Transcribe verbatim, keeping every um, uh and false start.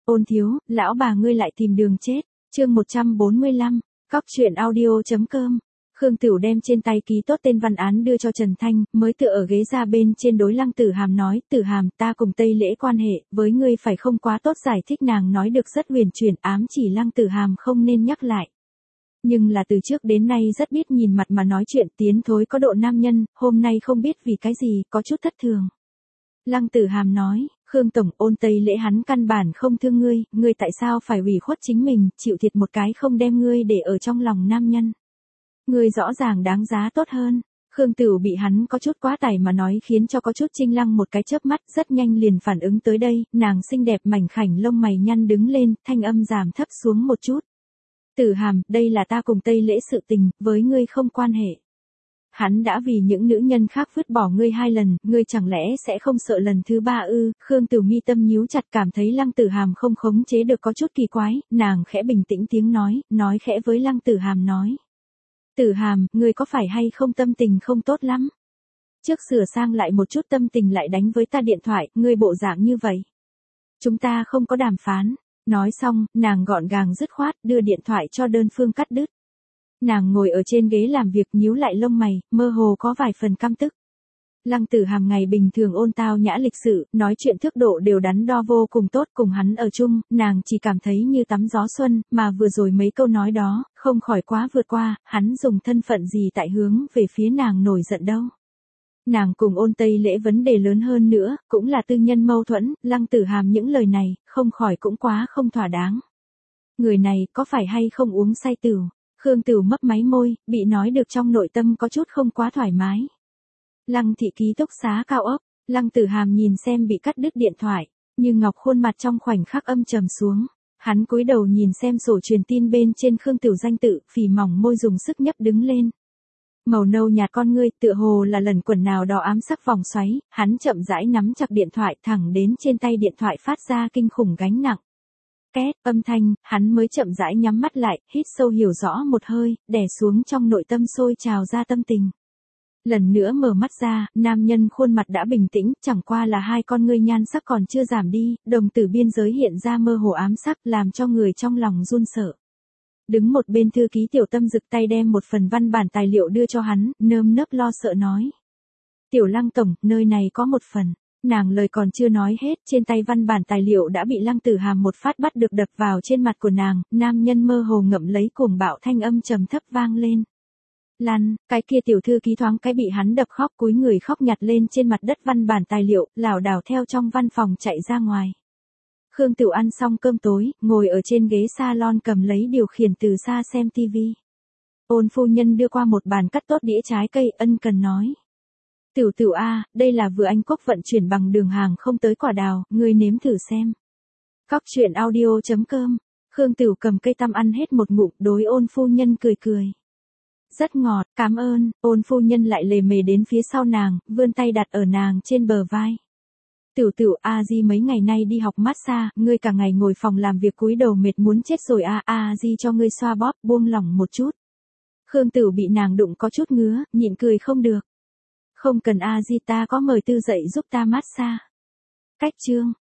Ôn thiếu, lão bà ngươi lại tìm đường chết. Chương một trăm bốn mươi lăm, cóc truyện audio.com. Khương Tửu đem trên tay ký tốt tên văn án đưa cho Trần Thanh, mới tựa ở ghế ra bên trên đối Lăng Tử Hàm nói, Tử Hàm, ta cùng Tây Lễ quan hệ, với ngươi phải không quá tốt, giải thích nàng nói được rất huyền chuyển, ám chỉ Lăng Tử Hàm không nên nhắc lại. Nhưng là từ trước đến nay rất biết nhìn mặt mà nói chuyện, tiến thối có độ nam nhân, hôm nay không biết vì cái gì, có chút thất thường. Lăng Tử Hàm nói, Khương Tổng, Ôn Tây Lễ hắn căn bản không thương ngươi, ngươi tại sao phải ủy khuất chính mình, chịu thiệt một cái không đem ngươi để ở trong lòng nam nhân. Ngươi rõ ràng đáng giá tốt hơn. Khương Tửu bị hắn có chút quá tải mà nói khiến cho có chút Trinh Lăng một cái chớp mắt, rất nhanh liền phản ứng tới đây, nàng xinh đẹp mảnh khảnh lông mày nhăn đứng lên, thanh âm giảm thấp xuống một chút. Tử Hàm, đây là ta cùng Tây Lễ sự tình, với ngươi không quan hệ. Hắn đã vì những nữ nhân khác vứt bỏ ngươi hai lần, ngươi chẳng lẽ sẽ không sợ lần thứ ba ư? Khương Tửu mi tâm nhíu chặt, cảm thấy Lăng Tử Hàm không khống chế được có chút kỳ quái, nàng khẽ bình tĩnh tiếng nói, nói khẽ với Lăng Tử Hàm nói. Tử Hàm, ngươi có phải hay không tâm tình không tốt lắm? Trước sửa sang lại một chút tâm tình lại đánh với ta điện thoại, ngươi bộ dạng như vậy. Chúng ta không có đàm phán. Nói xong, nàng gọn gàng dứt khoát, đưa điện thoại cho đơn phương cắt đứt. Nàng ngồi ở trên ghế làm việc nhíu lại lông mày, mơ hồ có vài phần căm tức. Lăng Tử Hàm ngày bình thường ôn tao nhã lịch sự, nói chuyện thước độ đều đắn đo vô cùng tốt, cùng hắn ở chung, nàng chỉ cảm thấy như tắm gió xuân, mà vừa rồi mấy câu nói đó, không khỏi quá vượt qua, hắn dùng thân phận gì tại hướng về phía nàng nổi giận đâu. Nàng cùng Ôn Tây Lễ vấn đề lớn hơn nữa, cũng là tư nhân mâu thuẫn, Lăng Tử Hàm những lời này, không khỏi cũng quá không thỏa đáng. Người này có phải hay không uống say tửu? Khương Tửu mấp máy môi, bị nói được trong nội tâm có chút không quá thoải mái. Lăng thị ký túc xá cao ốc, Lăng Tử Hàm nhìn xem bị cắt đứt điện thoại, như ngọc khuôn mặt trong khoảnh khắc âm trầm xuống. Hắn cúi đầu nhìn xem sổ truyền tin bên trên Khương Tửu danh tự, phì mỏng môi dùng sức nhấp đứng lên. Màu nâu nhạt con ngươi, tựa hồ là lần quần nào đó ám sắc vòng xoáy, hắn chậm rãi nắm chặt điện thoại thẳng đến trên tay điện thoại phát ra kinh khủng gánh nặng. Két, âm thanh, hắn mới chậm rãi nhắm mắt lại, hít sâu hiểu rõ một hơi, đè xuống trong nội tâm sôi trào ra tâm tình. Lần nữa mở mắt ra, nam nhân khuôn mặt đã bình tĩnh, chẳng qua là hai con ngươi nhan sắc còn chưa giảm đi, đồng tử biên giới hiện ra mơ hồ ám sắc, làm cho người trong lòng run sợ. Đứng một bên thư ký Tiểu Tâm rực tay đem một phần văn bản tài liệu đưa cho hắn, nơm nớp lo sợ nói. Tiểu Lăng Tổng, nơi này có một phần. Nàng lời còn chưa nói hết, trên tay văn bản tài liệu đã bị Lăng Tử Hàm một phát bắt được đập vào trên mặt của nàng, nam nhân mơ hồ ngậm lấy cuồng bạo thanh âm trầm thấp vang lên. Lăn, cái kia tiểu thư ký thoáng cái bị hắn đập khóc, cúi người khóc nhặt lên trên mặt đất văn bản tài liệu, lảo đảo theo trong văn phòng chạy ra ngoài. Khương Tửu ăn xong cơm tối, ngồi ở trên ghế salon cầm lấy điều khiển từ xa xem tivi. Ôn phu nhân đưa qua một bàn cắt tốt đĩa trái cây, ân cần nói. Tửu Tửu a, đây là vừa Anh Quốc vận chuyển bằng đường hàng không tới quả đào, ngươi nếm thử xem. Cóc truyện audio.com. Khương Tửu cầm cây tăm ăn hết một ngụm, đối ôn phu nhân cười cười. Rất ngọt, cảm ơn. Ôn phu nhân lại lề mề đến phía sau nàng, vươn tay đặt ở nàng trên bờ vai. Tửu Tửu, a di mấy ngày nay đi học massage, ngươi cả ngày ngồi phòng làm việc cúi đầu mệt muốn chết rồi a, a di cho ngươi xoa bóp, buông lỏng một chút. Khương Tửu bị nàng đụng có chút ngứa, nhịn cười không được. Không cần a di, ta có mời tư dậy giúp ta massage. Cách chương